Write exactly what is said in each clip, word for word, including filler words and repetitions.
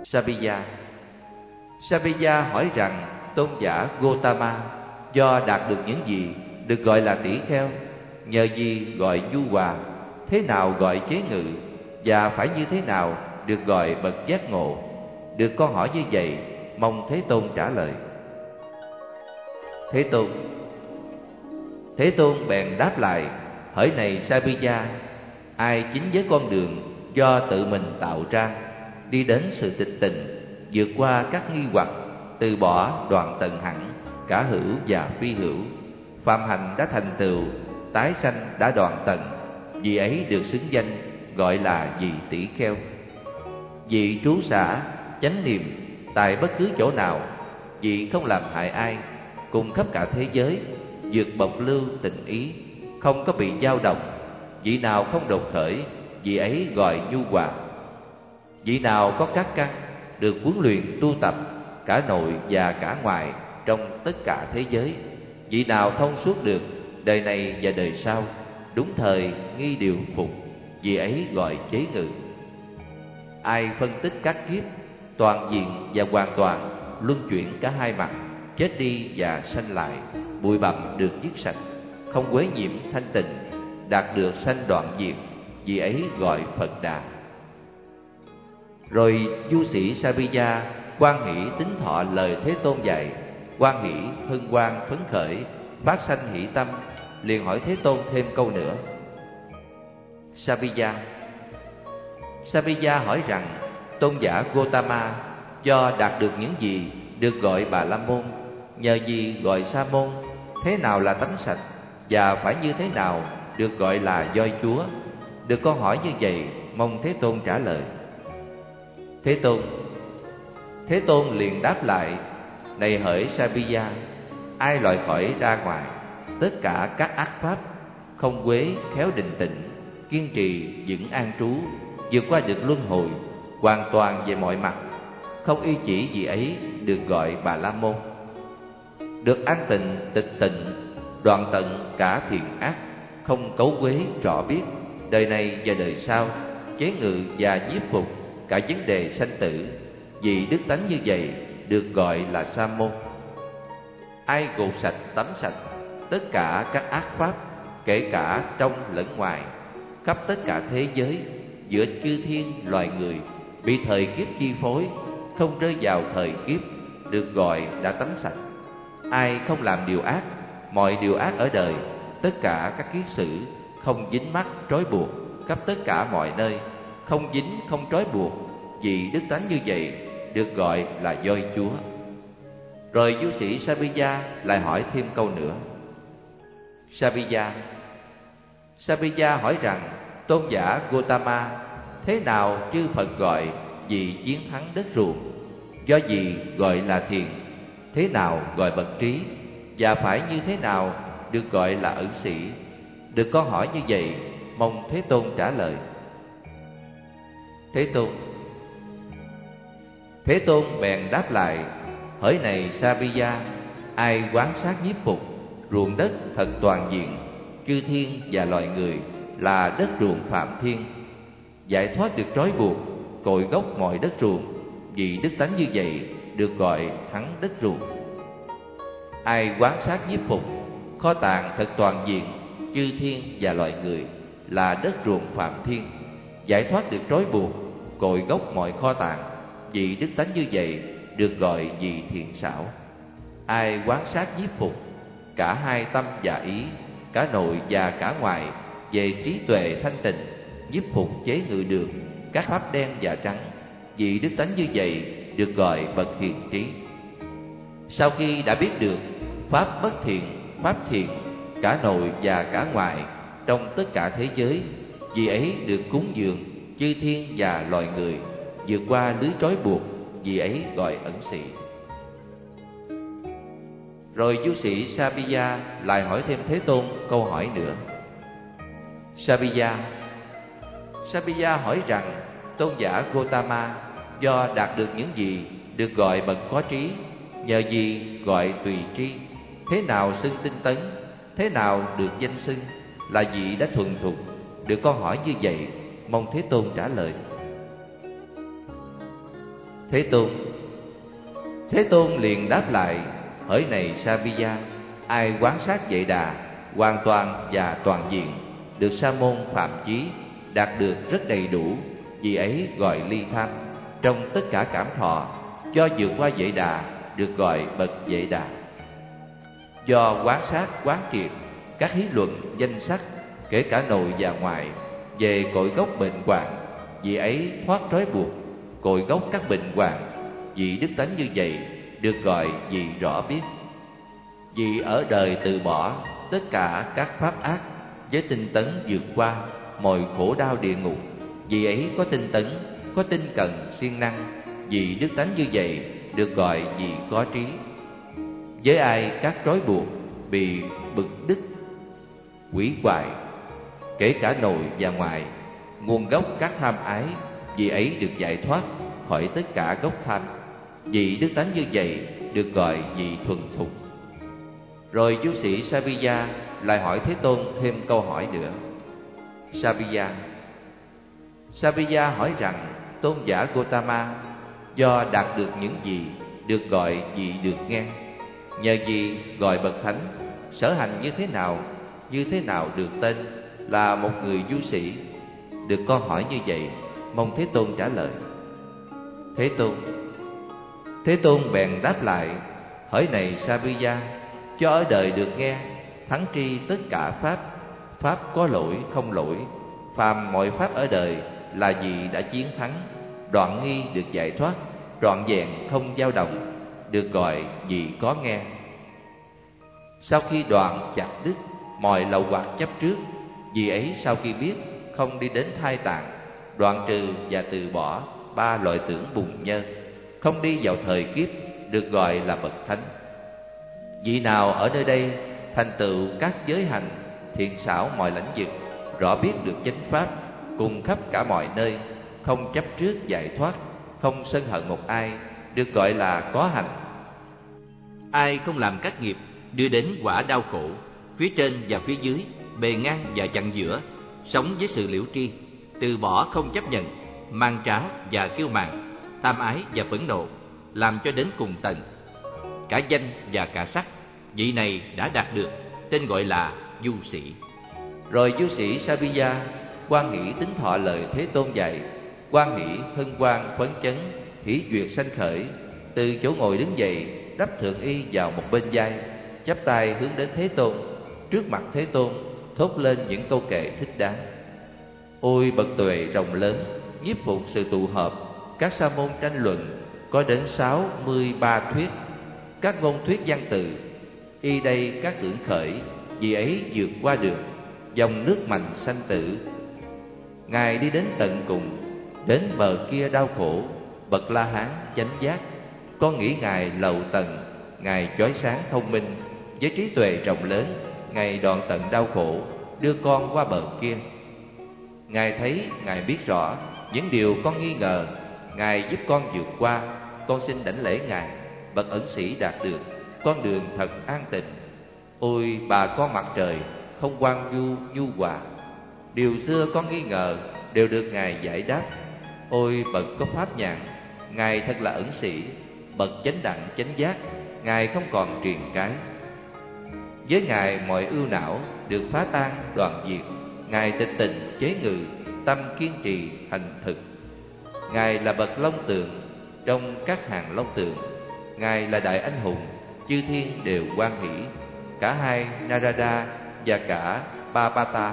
Sabija. Sabija hỏi rằng tôn giả Gotama do đạt được những gì được gọi là tỷ kheo, nhờ gì gọi nhu hòa, thế nào gọi chế ngự, và phải như thế nào được gọi bậc giác ngộ? Được câu hỏi như vậy, mong Thế Tôn trả lời. Thế Tôn Thế Tôn bèn đáp lại: hỡi này Sabija, ai chính với con đường do tự mình tạo ra, đi đến sự tịch tịnh, vượt qua các nghi hoặc, từ bỏ đoạn tận hẳn cả hữu và phi hữu, phạm hành đã thành tựu, tái sanh đã đoạn tận, vì ấy được xứng danh gọi là vị tỷ kheo. Vị trú xả chánh niệm tại bất cứ chỗ nào, vị không làm hại ai, cùng khắp cả thế giới, vượt bộc lưu tình ý, không có bị dao động. Vị nào không đột khởi, vị ấy gọi nhu hòa. Vị nào có các căn, được huấn luyện tu tập cả nội và cả ngoài trong tất cả thế giới. Vị nào thông suốt được đời này và đời sau, đúng thời nghi điều phục, vị ấy gọi chế ngự. Ai phân tích các kiếp, toàn diện và hoàn toàn, luân chuyển cả hai mặt, chết đi và sanh lại, bụi bặm được dứt sạch, không quấy nhiễm thanh tịnh, đạt được sanh đoạn diệt, vị ấy gọi Phật Đà. Rồi du sĩ Sabija hoan hỷ tín thọ lời Thế Tôn dạy, hoan hỷ hân hoan phấn khởi, phát sanh hỷ tâm, liền hỏi Thế Tôn thêm câu nữa. Sabija Sabija hỏi rằng tôn giả Gotama do đạt được những gì được gọi Bà La Môn, nhờ gì gọi Sa Môn, thế nào là tánh sạch, và phải như thế nào được gọi là voi chúa? Được câu hỏi như vậy, mong Thế Tôn trả lời. Thế Tôn Thế Tôn liền đáp lại: này hỡi Sabija, ai loại khỏi ra ngoài tất cả các ác pháp, không quế khéo định tĩnh, kiên trì vững an trú, vượt qua được luân hồi, hoàn toàn về mọi mặt, không y chỉ gì ấy được gọi Bà La Môn. Được an tịnh tịch tịnh, đoạn tận cả thiện ác, không cấu quế rõ biết, đời này và đời sau, chế ngự và nhiếp phục cả vấn đề sanh tử, vì đức tánh như vậy được gọi là Sa Môn. Ai gột sạch tắm sạch tất cả các ác pháp, kể cả trong lẫn ngoài, khắp tất cả thế giới, giữa chư thiên loài người, bị thời kiếp chi phối, không rơi vào thời kiếp, được gọi đã tắm sạch. Ai không làm điều ác, mọi điều ác ở đời, tất cả các kiết sử, không dính mắc trói buộc, khắp tất cả mọi nơi, không dính không trói buộc, vì đức tánh như vậy được gọi là voi chúa. Rồi du sĩ Sabija lại hỏi thêm câu nữa. Sabija Sabija hỏi rằng tôn giả Gotama, thế nào chư Phật gọi vị chiến thắng đất ruộng, do gì gọi là thiền, thế nào gọi bậc trí, và phải như thế nào được gọi là ẩn sĩ? Được câu hỏi như vậy, mong Thế Tôn trả lời. Thế Tôn Thế Tôn bèn đáp lại: hỡi này Sabija, ai quán sát nhiếp phục, ruộng đất thật toàn diện, chư thiên và loài người là đất ruộng phạm thiên, giải thoát được trói buộc, cội gốc mọi đất ruộng, vì đức tánh như vậy được gọi thắng đất ruộng. Ai quán sát nhiếp phục, kho tàng thật toàn diện, chư thiên và loài người là đất ruộng phạm thiên, giải thoát được trói buộc, cội gốc mọi kho tàng, vì đức tánh như vậy được gọi vì thiện xảo. Ai quán sát nhiếp phục, cả hai tâm và ý, cả nội và cả ngoài, về trí tuệ thanh tịnh, nhiếp phục chế ngự được các pháp đen và trắng, vì đức tánh như vậy được gọi bậc hiền trí. Sau khi đã biết được pháp bất thiện, pháp thiện, cả nội và cả ngoài, trong tất cả thế giới, vì ấy được cúng dường chư thiên và loài người, vượt qua lưới trói buộc, vì ấy gọi ẩn sĩ. Rồi du sĩ Sabija lại hỏi thêm Thế Tôn câu hỏi nữa. Sabija Sabija hỏi rằng tôn giả Gotama do đạt được những gì được gọi bậc có trí, nhờ gì gọi tùy tri, thế nào xưng tinh tấn, thế nào được danh xưng là vị đã thuần thục? Được câu hỏi như vậy, mong Thế Tôn trả lời. Thế Tôn. Thế Tôn liền đáp lại: hỡi này Sabiya, ai quán sát Vệ Đà hoàn toàn và toàn diện, được sa môn phạm chí, đạt được rất đầy đủ, vì ấy gọi ly tham. Trong tất cả cảm thọ, do vượt qua Vệ Đà, được gọi bậc Vệ Đà. Do quán sát quán triệt các lý luận danh sắc, kể cả nội và ngoại, về cội gốc bệnh hoạn, vì ấy thoát trói buộc. Cội gốc các bệnh hoạn, vì đức tánh như vậy, được gọi vì rõ biết. Vì ở đời từ bỏ tất cả các pháp ác, với tinh tấn vượt qua mọi khổ đau địa ngục, vì ấy có tinh tấn, có tinh cần siêng năng, vì đức tánh như vậy, được gọi vì có trí. Với ai các trói buộc bị bực đứt, quỷ hoại, kể cả nội và ngoại, nguồn gốc các tham ái, vì ấy được giải thoát khỏi tất cả gốc tham, vì đức tánh như vậy, được gọi vì thuần thục. Rồi du sĩ Sabiya lại hỏi Thế Tôn thêm câu hỏi nữa. Sabiya Sabiya hỏi rằng: tôn giả Gotama, do đạt được những gì, được gọi vì được nghe? Nhờ gì gọi bậc thánh? Sở hành như thế nào? Như thế nào được tên là một người du sĩ? Được con hỏi như vậy, mong Thế Tôn trả lời. Thế Tôn Thế Tôn bèn đáp lại: hỡi này Sabiya, cho ở đời được nghe, thắng tri tất cả pháp. Pháp có lỗi không lỗi, phàm mọi pháp ở đời là vì đã chiến thắng, đoạn nghi được giải thoát, trọn vẹn không dao động, được gọi vì có nghe. Sau khi đoạn chặt đứt mọi lậu hoặc chấp trước, vì ấy sau khi biết không đi đến thai tạng, đoạn trừ và từ bỏ ba loại tưởng bùn nhơ, không đi vào thời kiếp, được gọi là bậc thánh. Vị nào ở nơi đây thành tựu các giới hành, thiện xảo mọi lãnh vực, rõ biết được chánh pháp, cùng khắp cả mọi nơi, không chấp trước giải thoát, không sân hận một ai, được gọi là có hành. Ai không làm các nghiệp đưa đến quả đau khổ, phía trên và phía dưới, bề ngang và chặn giữa, sống với sự liễu tri, từ bỏ không chấp nhận, mang trá và kiêu mạn, tham ái và phẫn nộ, làm cho đến cùng tận, cả danh và cả sắc, vị này đã đạt được, tên gọi là du sĩ. Rồi du sĩ Sabiya hoan hỷ tính thọ lời Thế Tôn dạy, hoan hỷ hân hoan phấn chấn, hỷ duyệt sanh khởi, từ chỗ ngồi đứng dậy, đắp thượng y vào một bên vai, chắp tay hướng đến Thế Tôn. Trước mặt Thế Tôn thốt lên những câu kệ thích đáng. Ôi bậc tuệ rộng lớn, nhiếp phục sự tụ hợp, các sa môn tranh luận có đến sáu mươi ba thuyết, các ngôn thuyết văn từ, y đây các tưởng khởi, vì ấy vượt qua được dòng nước mạnh sanh tử. Ngài đi đến tận cùng, đến bờ kia đau khổ, bậc La Hán chánh giác. Con nghĩ Ngài lầu tận, Ngài chói sáng thông minh, với trí tuệ rộng lớn, Ngài đoạn tận đau khổ, đưa con qua bờ kia. Ngài thấy, Ngài biết rõ những điều con nghi ngờ, Ngài giúp con vượt qua. Con xin đảnh lễ Ngài, bậc ẩn sĩ đạt được con đường thật an tịnh. Ôi bà con mặt trời, không quan du nhu hòa, điều xưa con nghi ngờ đều được Ngài giải đáp. Ôi bậc có pháp nhãn, Ngài thật là ẩn sĩ, bậc chánh đẳng chánh giác, Ngài không còn truyền cái. Với Ngài mọi ưu não được phá tan đoạn diệt, Ngài tịch tình chế ngự, tâm kiên trì hành thực. Ngài là bậc long tượng trong các hàng long tượng, Ngài là đại anh hùng, chư thiên đều hoan hỷ, cả hai Narada và cả Bapata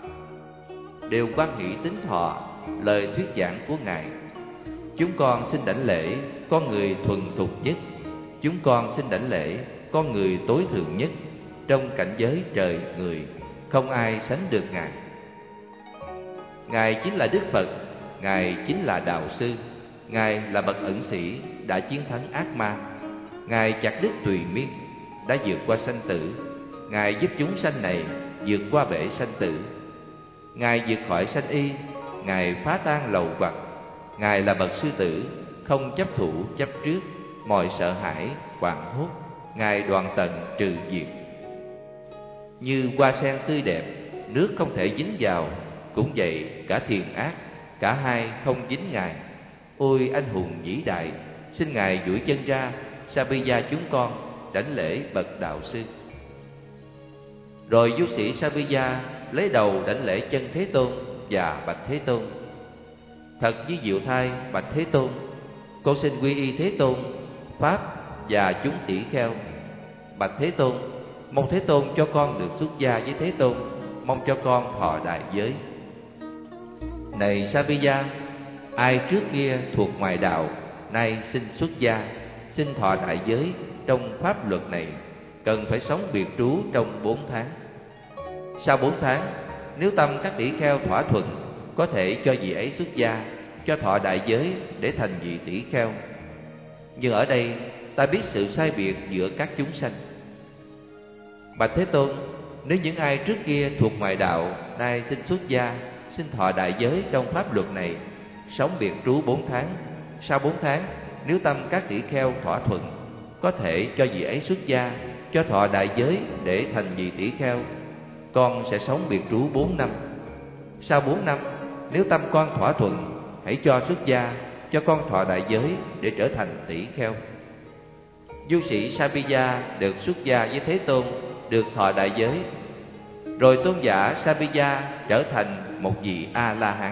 đều hoan hỷ tín thọ lời thuyết giảng của Ngài. Chúng con xin đảnh lễ con người thuần thục nhất, chúng con xin đảnh lễ con người tối thượng nhất, trong cảnh giới trời người không ai sánh được Ngài. Ngài chính là Đức Phật, Ngài chính là đạo sư, Ngài là bậc ẩn sĩ đã chiến thắng ác ma. Ngài chặt đứt tùy miên, đã vượt qua sanh tử. Ngài giúp chúng sanh này vượt qua bể sanh tử. Ngài vượt khỏi sanh y, Ngài phá tan lầu hoặc. Ngài là bậc sư tử, không chấp thủ chấp trước, mọi sợ hãi hoảng hốt, Ngài đoạn tận trừ diệt. Như hoa sen tươi đẹp, nước không thể dính vào, cũng vậy cả thiện ác, cả hai không dính Ngài. Ôi anh hùng vĩ đại, xin Ngài duỗi chân ra, Sabija chúng con đảnh lễ bậc đạo sư. Rồi du sĩ Sabija lấy đầu đảnh lễ chân Thế Tôn và bạch Thế Tôn: Thật với diệu thai bạch Thế Tôn, con xin quy y Thế Tôn, Pháp và chúng tỷ kheo. Bạch Thế Tôn, mong Thế Tôn cho con được xuất gia với Thế Tôn, mong cho con thọ đại giới. Này Sabija, ai trước kia thuộc ngoại đạo, nay xin xuất gia, xin thọ đại giới trong pháp luật này, cần phải sống biệt trú trong bốn tháng. Sau bốn tháng, nếu tâm các tỷ kheo thỏa thuận, có thể cho vị ấy xuất gia, cho thọ đại giới để thành vị tỷ kheo. Nhưng ở đây ta biết sự sai biệt giữa các chúng sanh. Bạch Thế Tôn, nếu những ai trước kia thuộc ngoại đạo, nay xin xuất gia, xin thọ đại giới trong pháp luật này, sống biệt trú bốn tháng. Sau bốn tháng, nếu tâm các tỷ kheo thỏa thuận, có thể cho vị ấy xuất gia, cho thọ đại giới để thành vị tỷ kheo. Con sẽ sống biệt trú bốn năm. Sau bốn năm, nếu tâm con thỏa thuận, hãy cho xuất gia, cho con thọ đại giới để trở thành tỷ kheo. Du sĩ Sabija được xuất gia với Thế Tôn, được thọ đại giới. Rồi tôn giả Sabija trở thành một vị A-la-hán.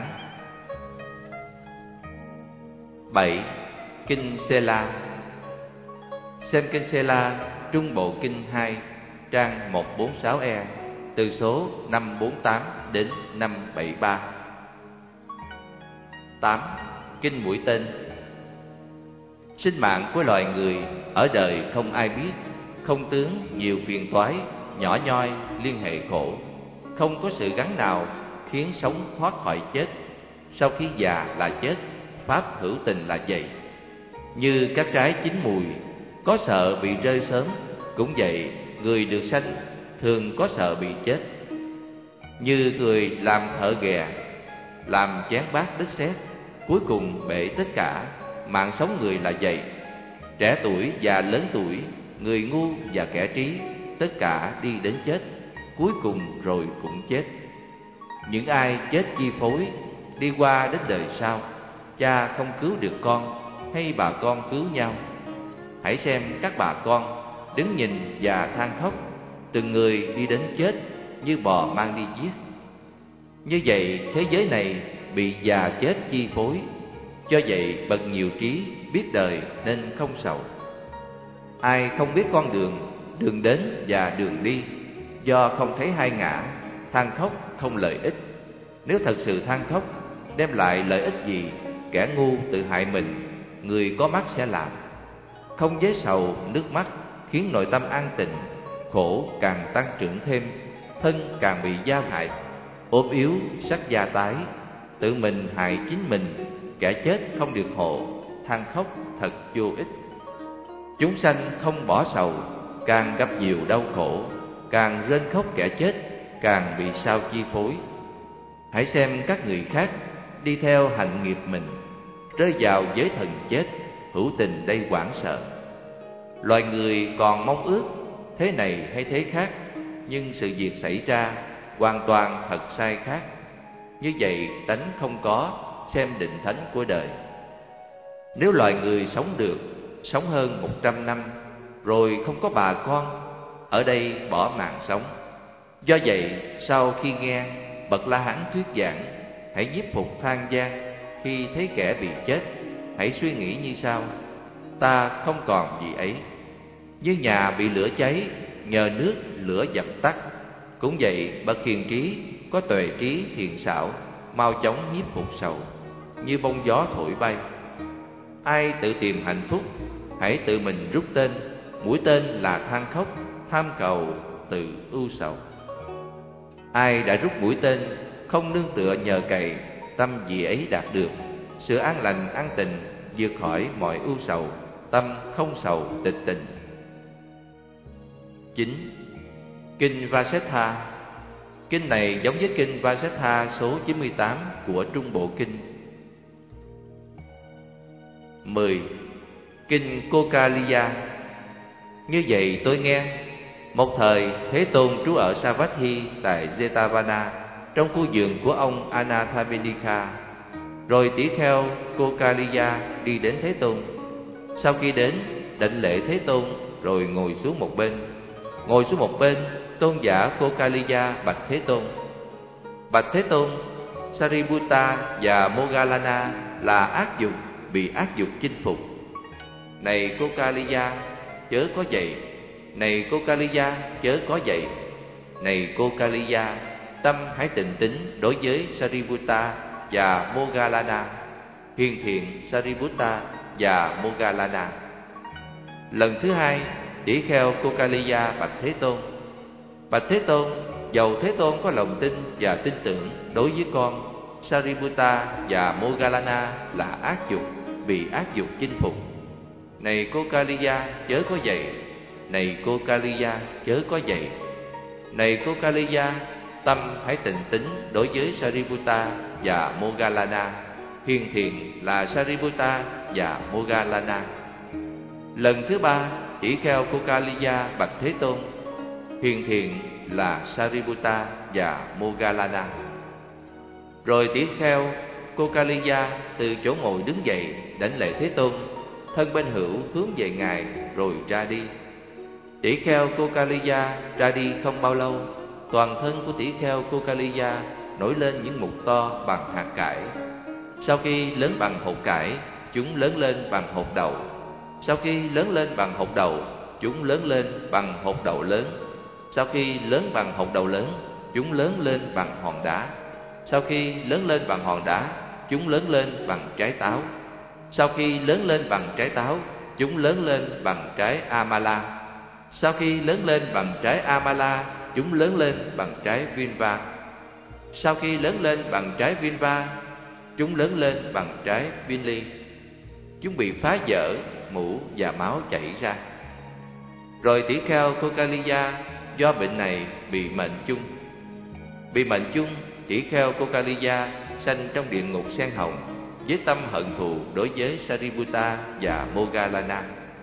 bảy. Kinh Sela. Xem kinh Sela, Trung Bộ Kinh hai, trang một trăm bốn mươi sáu E, từ số năm trăm bốn mươi tám đến năm trăm bảy mươi ba. tám. Kinh Mũi Tên. Sinh mạng của loài người ở đời không ai biết, không tướng nhiều phiền toái, nhỏ nhoi liên hệ khổ, không có sự gắn nào khiến sống thoát khỏi chết. Sau khi già là chết, pháp hữu tình là vậy. Như các trái chín mùi, có sợ bị rơi sớm, cũng vậy người được sanh thường có sợ bị chết. Như người làm thợ ghè, làm chén bát đất sét, cuối cùng bể tất cả. Mạng sống người là vậy. Trẻ tuổi và lớn tuổi, người ngu và kẻ trí, tất cả đi đến chết, cuối cùng rồi cũng chết. Những ai chết chi phối, đi qua đến đời sau, cha không cứu được con, hay bà con cứu nhau. Hãy xem các bà con đứng nhìn và than khóc, từng người đi đến chết như bò mang đi giết. Như vậy thế giới này bị già chết chi phối. Do vậy bậc nhiều trí biết đời nên không sầu. Ai không biết con đường, đường đến và đường đi, do không thấy hai ngã, than khóc không lợi ích. Nếu thật sự than khóc, đem lại lợi ích gì? Kẻ ngu tự hại mình, người có mắt sẽ làm. Không giới sầu nước mắt khiến nội tâm an tịnh, khổ càng tăng trưởng thêm, thân càng bị giao hại, ốm yếu sắc da tái, tự mình hại chính mình. Kẻ chết không được hộ, than khóc thật vô ích. Chúng sanh không bỏ sầu, càng gặp nhiều đau khổ, càng rên khóc kẻ chết, càng bị sao chi phối. Hãy xem các người khác đi theo hạnh nghiệp mình, rơi vào giới thần chết, hữu tình đây hoảng sợ. Loài người còn mong ước thế này hay thế khác, nhưng sự việc xảy ra hoàn toàn thật sai khác. Như vậy tánh không có, xem định thánh của đời. Nếu loài người sống được, sống hơn một trăm năm, rồi không có bà con, ở đây bỏ mạng sống. Do vậy, sau khi nghe bậc La Hán thuyết giảng, hãy nhiếp phục than gian. Khi thấy kẻ bị chết, hãy suy nghĩ như sau: ta không còn gì ấy. Như nhà bị lửa cháy, nhờ nước lửa dập tắt. Cũng vậy, bậc hiền trí, có tuệ trí hiền xảo, mau chóng nhiếp phục sầu, như bông gió thổi bay. Ai tự tìm hạnh phúc, hãy tự mình rút tên. Mũi tên là than khóc, tham cầu, tự ưu sầu. Ai đã rút mũi tên, không nương tựa nhờ cậy, tâm vị ấy đạt được sự an lành an tình, vượt khỏi mọi ưu sầu, tâm không sầu tịch tình. chín. Kinh Vasetha. Kinh này giống với kinh Vasetha số chín mươi tám của Trung Bộ Kinh. mười. Kinh Kokaliya. Như vậy tôi nghe, một thời Thế Tôn trú ở Savatthi tại Jetavana, trong khu vườn của ông Anathapindika. Rồi tỷ kheo Kokaliya đi đến Thế Tôn. Sau khi đến, đảnh lễ Thế Tôn rồi ngồi xuống một bên. Ngồi xuống một bên, tôn giả Kokaliya bạch Thế Tôn: Bạch Thế Tôn, Sariputta và Moggallana là ác dục, bị ác dục chinh phục. Này Kokaliya, chớ có vậy. Này Kokaliya, chớ có vậy. Này Kokaliya, tâm hãy tịnh tín đối với Sariputta và Moggallana. Hiền thiện Sariputta và Moggallana. Lần thứ hai, tỷ kheo Kokaliya bạch Thế Tôn: Bạch Thế Tôn, dầu Thế Tôn có lòng tin và tin tưởng đối với con, Sariputta và Moggallana là ác dục, bị ác dục chinh phục. Này Kokaliya, chớ có vậy. Này Kokaliya, chớ có vậy. Này Kokaliya, tâm hãy tịnh tín đối với Sariputta và Moggallana. Hiền thiện là Sariputta và Moggallana. Lần thứ ba, tỷ kheo Kokaliya bạch Thế Tôn: Hiền thiện là Sariputta và Moggallana. Rồi tỷ kheo Kokaliya từ chỗ ngồi đứng dậy, đảnh lễ Thế Tôn, thân bên hữu hướng về Ngài rồi ra đi. Tỷ kheo Kokaliya ra đi không bao lâu, toàn thân của tỷ kheo Kokaliya nổi lên những mụn to bằng hạt cải. Sau khi lớn bằng hột cải, chúng lớn lên bằng hột đậu. Sau khi lớn lên bằng hột đậu, chúng lớn lên bằng hột đậu lớn. Sau khi lớn bằng hột đậu lớn, chúng lớn lên bằng hòn đá. Sau khi lớn lên bằng hòn đá, chúng lớn lên bằng trái táo. Sau khi lớn lên bằng trái táo, chúng lớn lên bằng trái Amala. Sau khi lớn lên bằng trái Amala, chúng lớn lên bằng trái Vinva. Sau khi lớn lên bằng trái Vinva, chúng lớn lên bằng trái Vinli. Chúng bị phá vỡ, mủ và máu chảy ra. Rồi tỷ kheo Kokaliya do bệnh này bị mệnh chung. Bị mệnh chung, tỷ kheo Kokaliya sanh trong địa ngục sen hồng với tâm hận thù đối với Sariputta và Moggallana.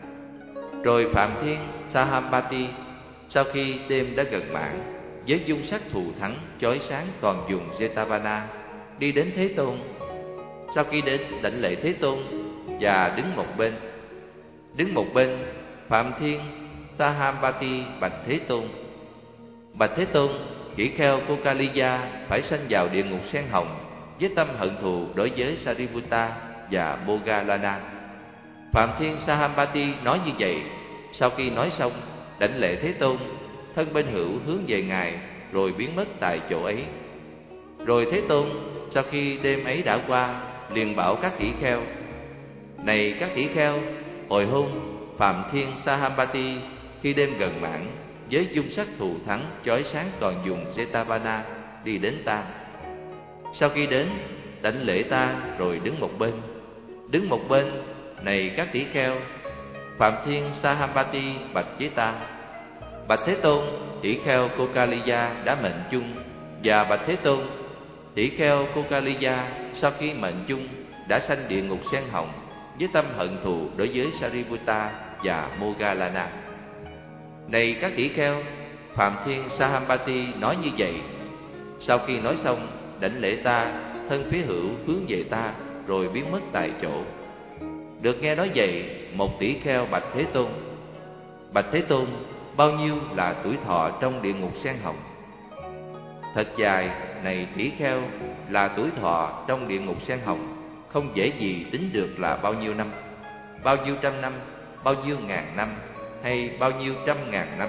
Rồi Phạm Thiên Sahampati sau khi đêm đã gần mãn, với dung sắc thù thắng chói sáng toàn vùng Jetavana, đi đến Thế Tôn. Sau khi đến, đảnh lễ Thế Tôn và đứng một bên. Đứng một bên, Phạm Thiên Sahampati bạch Thế Tôn: Bạch Thế Tôn, tỷ kheo Kokaliya phải sanh vào địa ngục sen hồng với tâm hận thù đối với Sariputta và Moggallana. Phạm Thiên Sahampati nói như vậy. Sau khi nói xong, đảnh lễ Thế Tôn, thân bên hữu hướng về Ngài rồi biến mất tại chỗ ấy. Rồi Thế Tôn sau khi đêm ấy đã qua, liền bảo các tỷ kheo: Này các tỷ kheo, hồi hôm Phạm Thiên Sahampati khi đêm gần mãn, với dung sắc thù thắng chói sáng toàn vùng Jetavana, đi đến ta. Sau khi đến, đảnh lễ ta rồi đứng một bên. Đứng một bên, này các tỷ kheo, Phạm Thiên Sahampati bạch với ta: Bạch Thế Tôn, tỷ kheo Kokaliya đã mệnh chung. Và bạch Thế Tôn, tỷ kheo Kokaliya sau khi mệnh chung đã sanh địa ngục sen hồng với tâm hận thù đối với Sariputta và Moggallana. Này các tỷ kheo, Phạm Thiên Sahampati nói như vậy. Sau khi nói xong, đảnh lễ ta, thân phía hữu hướng về ta rồi biến mất tại chỗ. Được nghe nói vậy, một tỷ kheo bạch Thế Tôn: Bạch Thế Tôn, bao nhiêu là tuổi thọ trong địa ngục sen hồng? Thật dài, này tỷ kheo, là tuổi thọ trong địa ngục sen hồng, không dễ gì tính được là bao nhiêu năm, bao nhiêu trăm năm, bao nhiêu ngàn năm, hay bao nhiêu trăm ngàn năm.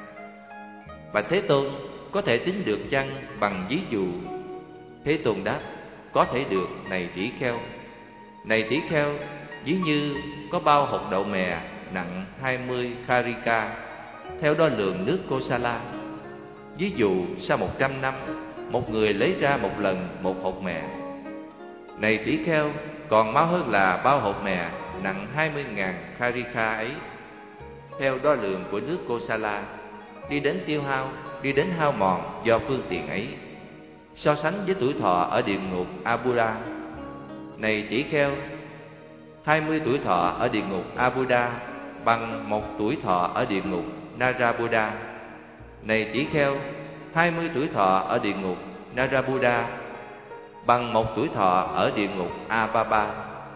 Bạch Thế Tôn, có thể tính được chăng bằng ví dụ? Thế Tôn đáp: Có thể được, này tỷ kheo. Này tỷ kheo, ví như có bao hột đậu mè nặng hai mươi karika theo đo lường nước Kosala. Ví dụ sau một trăm năm, một người lấy ra một lần một hột mè. Này tỷ kheo, còn mau hơn là bao hột mè nặng hai mươi ngàn karika ấy theo đo lường của nước Kosala, đi đến tiêu hao, đi đến hao mòn do phương tiện ấy, so sánh với tuổi thọ ở địa ngục Abuda. Này tỷ kheo, hai mươi tuổi thọ ở địa ngục Abuda bằng một tuổi thọ ở địa ngục Narabuda. Này tỷ kheo, hai mươi tuổi thọ ở địa ngục Narabuda bằng một tuổi thọ ở địa ngục Avaba.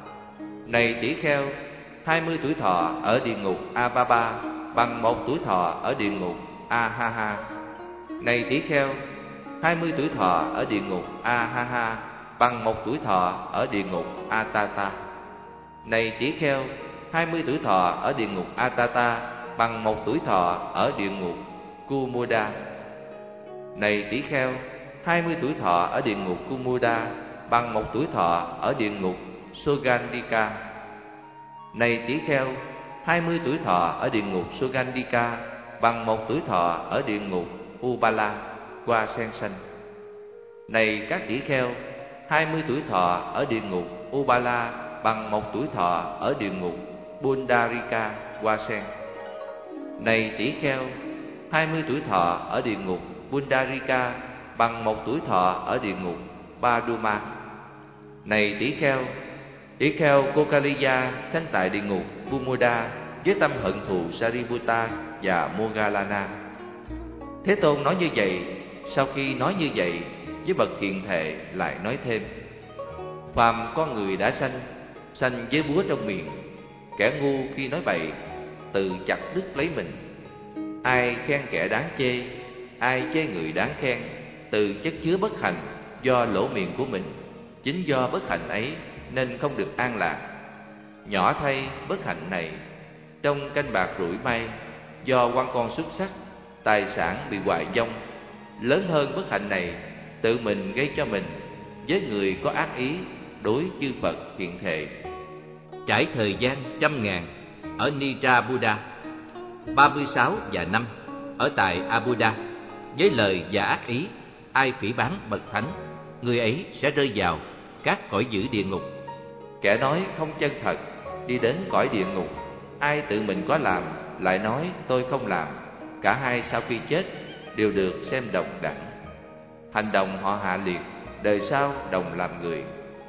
Này tỷ kheo, hai mươi tuổi thọ ở địa ngục Avaba bằng một tuổi thọ ở địa ngục Ahaha. Này tỷ kheo, hai mươi tuổi thọ ở địa ngục Ahaha bằng một tuổi thọ ở địa ngục Atata. Này tỷ kheo, hai mươi tuổi thọ ở địa ngục Atata bằng một tuổi thọ ở địa ngục Kumuda. Này tỷ kheo, hai mươi tuổi thọ ở địa ngục Kumuda bằng một tuổi thọ ở địa ngục Sogandika. Này tỷ kheo, hai mươi tuổi thọ ở địa ngục Sogandika bằng một tuổi thọ ở địa ngục Ubala, hoa sen xanh. Này các tỷ kheo, hai mươi tuổi thọ ở địa ngục Ubala bằng một tuổi thọ ở địa ngục Pundarika, hoa sen. Này tỷ kheo, hai mươi tuổi thọ ở địa ngục Pundarika bằng một tuổi thọ ở địa ngục Paduma. Này tỷ kheo, tỷ kheo Kokaliya sanh tại địa ngục Kumuda với tâm hận thù Sariputta và Moggallana. Thế Tôn nói như vậy. Sau khi nói như vậy, với bậc hiền thệ lại nói thêm: phàm con người đã sanh, sanh với búa trong miệng. Kẻ ngu khi nói bậy, tự chặt đứt lấy mình. Ai khen kẻ đáng chê, ai chê người đáng khen, từ chất chứa bất hạnh do lỗ miệng của mình. Chính do bất hạnh ấy nên không được an lạc. Nhỏ thay bất hạnh này, trong canh bạc rủi may, do quan con xuất sắc, tài sản bị hoại vong. Lớn hơn bất hạnh này, tự mình gây cho mình, với người có ác ý, đối chư Phật hiện thệ. Trải thời gian trăm ngàn ở Nitra Buddha, ba mươi sáu và năm ở tại Abuddha, với lời và ác ý, ai phỉ báng bậc thánh, người ấy sẽ rơi vào các cõi dữ địa ngục. Kẻ nói không chân thật đi đến cõi địa ngục. Ai tự mình có làm lại nói tôi không làm, cả hai sau khi chết đều được xem đồng đẳng. Hành động họ hạ liệt, đời sau đồng làm người.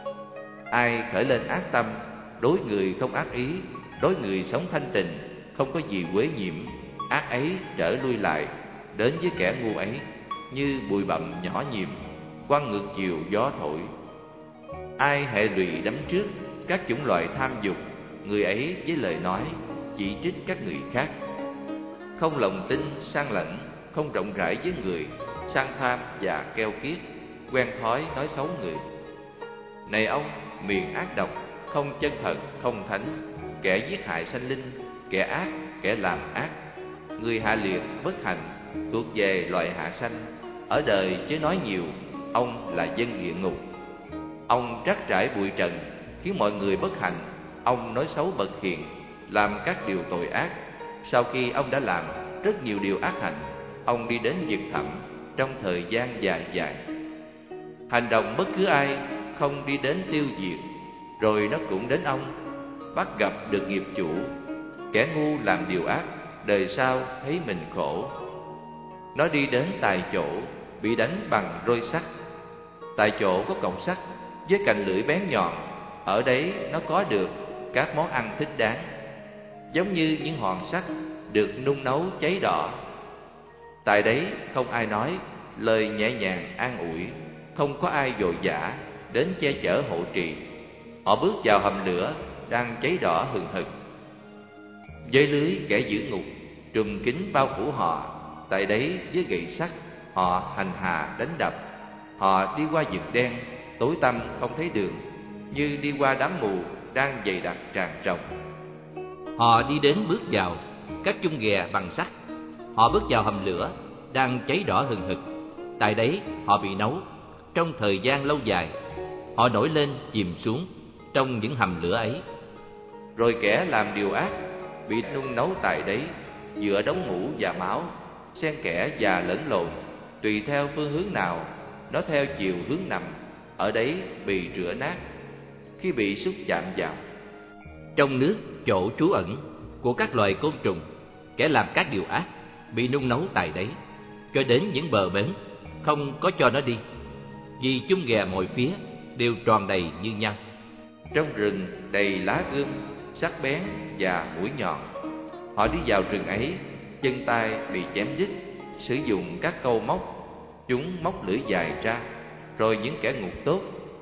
Ai khởi lên ác tâm, đối người không ác ý, đối người sống thanh tịnh, không có gì quấy nhiễm, ác ấy trở lui lại, đến với kẻ ngu ấy, như bụi bặm nhỏ nhiệm, quăng ngược chiều gió thổi. Ai hệ lụy đắm trước các chủng loại tham dục, người ấy với lời nói chỉ trích các người khác. Không lòng tin sang lẫn, không rộng rãi với người, sang tham và keo kiết, quen thói nói xấu người. Này ông, miệng ác độc, không chân thật, không thánh, kẻ giết hại sanh linh, kẻ ác, kẻ làm ác, người hạ liệt, bất hạnh, thuộc về loại hạ sanh, ở đời chứ nói nhiều, ông là dân địa ngục. Ông trắc trải bụi trần, khiến mọi người bất hạnh. Ông nói xấu bậc hiền, làm các điều tội ác. Sau khi ông đã làm rất nhiều điều ác hạnh, ông đi đến vực thẳm trong thời gian dài dài. Hành động bất cứ ai không đi đến tiêu diệt, rồi nó cũng đến ông. Bắt gặp được nghiệp chủ, kẻ ngu làm điều ác, đời sau thấy mình khổ. Nó đi đến tại chỗ, bị đánh bằng roi sắt. Tại chỗ có cọng sắt với cành lưỡi bén nhọn, ở đấy nó có được các món ăn thích đáng, giống như những hòn sắt được nung nấu cháy đỏ. Tại đấy không ai nói lời nhẹ nhàng an ủi, không có ai vội vã đến che chở hộ trì. Họ bước vào hầm lửa đang cháy đỏ hừng hực. Với lưới kẻ giữ ngục trùm kín bao phủ họ. Tại đấy với gậy sắt họ hành hạ đánh đập. Họ đi qua vực đen tối tăm không thấy đường, như đi qua đám mù đang dày đặc tràn trọc. Họ đi đến bước vào các chung ghè bằng sắt. Họ bước vào hầm lửa đang cháy đỏ hừng hực. Tại đấy họ bị nấu trong thời gian lâu dài. Họ nổi lên chìm xuống trong những hầm lửa ấy. Rồi kẻ làm điều ác bị nung nấu tại đấy, giữa đống mũ và máu, xen kẽ và lẫn lộn, tùy theo phương hướng nào, nó theo chiều hướng nằm, ở đấy bị rửa nát khi bị xúc chạm vào. Trong nước chỗ trú ẩn của các loài côn trùng, kẻ làm các điều ác bị nung nấu tại đấy, cho đến những bờ bến không có cho nó đi, vì chung ghè mọi phía đều tròn đầy như nhau. Trong rừng đầy lá gươm, sắc bén và mũi nhọn. Họ đi vào rừng ấy, chân tay bị chém đứt, sử dụng các câu móc. Chúng móc lưỡi dài ra, rồi những kẻ ngục tốt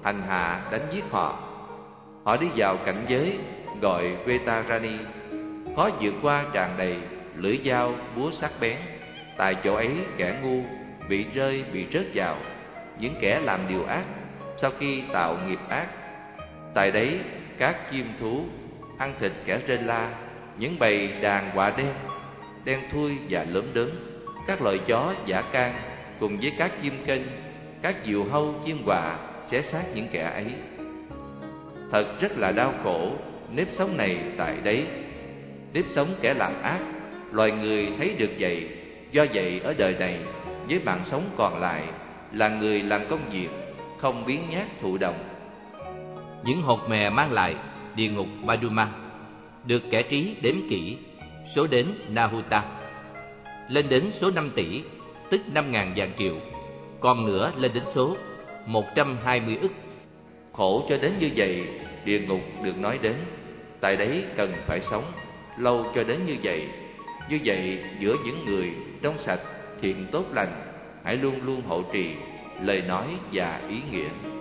hành hạ đánh giết họ. Họ đi vào cảnh giới gọi Vetarani, khó vượt qua tràn đầy lưỡi dao búa sắc bén. Tại chỗ ấy kẻ ngu bị rơi bị rớt vào, những kẻ làm điều ác sau khi tạo nghiệp ác. Tại đấy các chim thú ăn thịt kẻ rên la, những bầy đàn quạ đen, đen thui và lớn đớn, các loài chó dã can cùng với các chim kênh, các diều hâu chim quạ xé xác những kẻ ấy. Thật rất là đau khổ nếp sống này tại đấy, nếp sống kẻ làm ác. Loài người thấy được vậy, do vậy ở đời này với mạng sống còn lại là người làm công việc, không biến nhát thụ động. Những hột mè mang lại địa ngục Maduma được kẻ trí đếm kỹ, số đến Nahuta lên đến số năm tỷ, tức năm ngàn vạn triệu, còn nữa lên đến số một trăm hai mươi ức. Khổ cho đến như vậy, địa ngục được nói đến. Tại đấy cần phải sống lâu cho đến như vậy. Như vậy giữa những người trong sạch, thiện tốt lành, hãy luôn luôn hộ trì lời nói và ý nghĩa.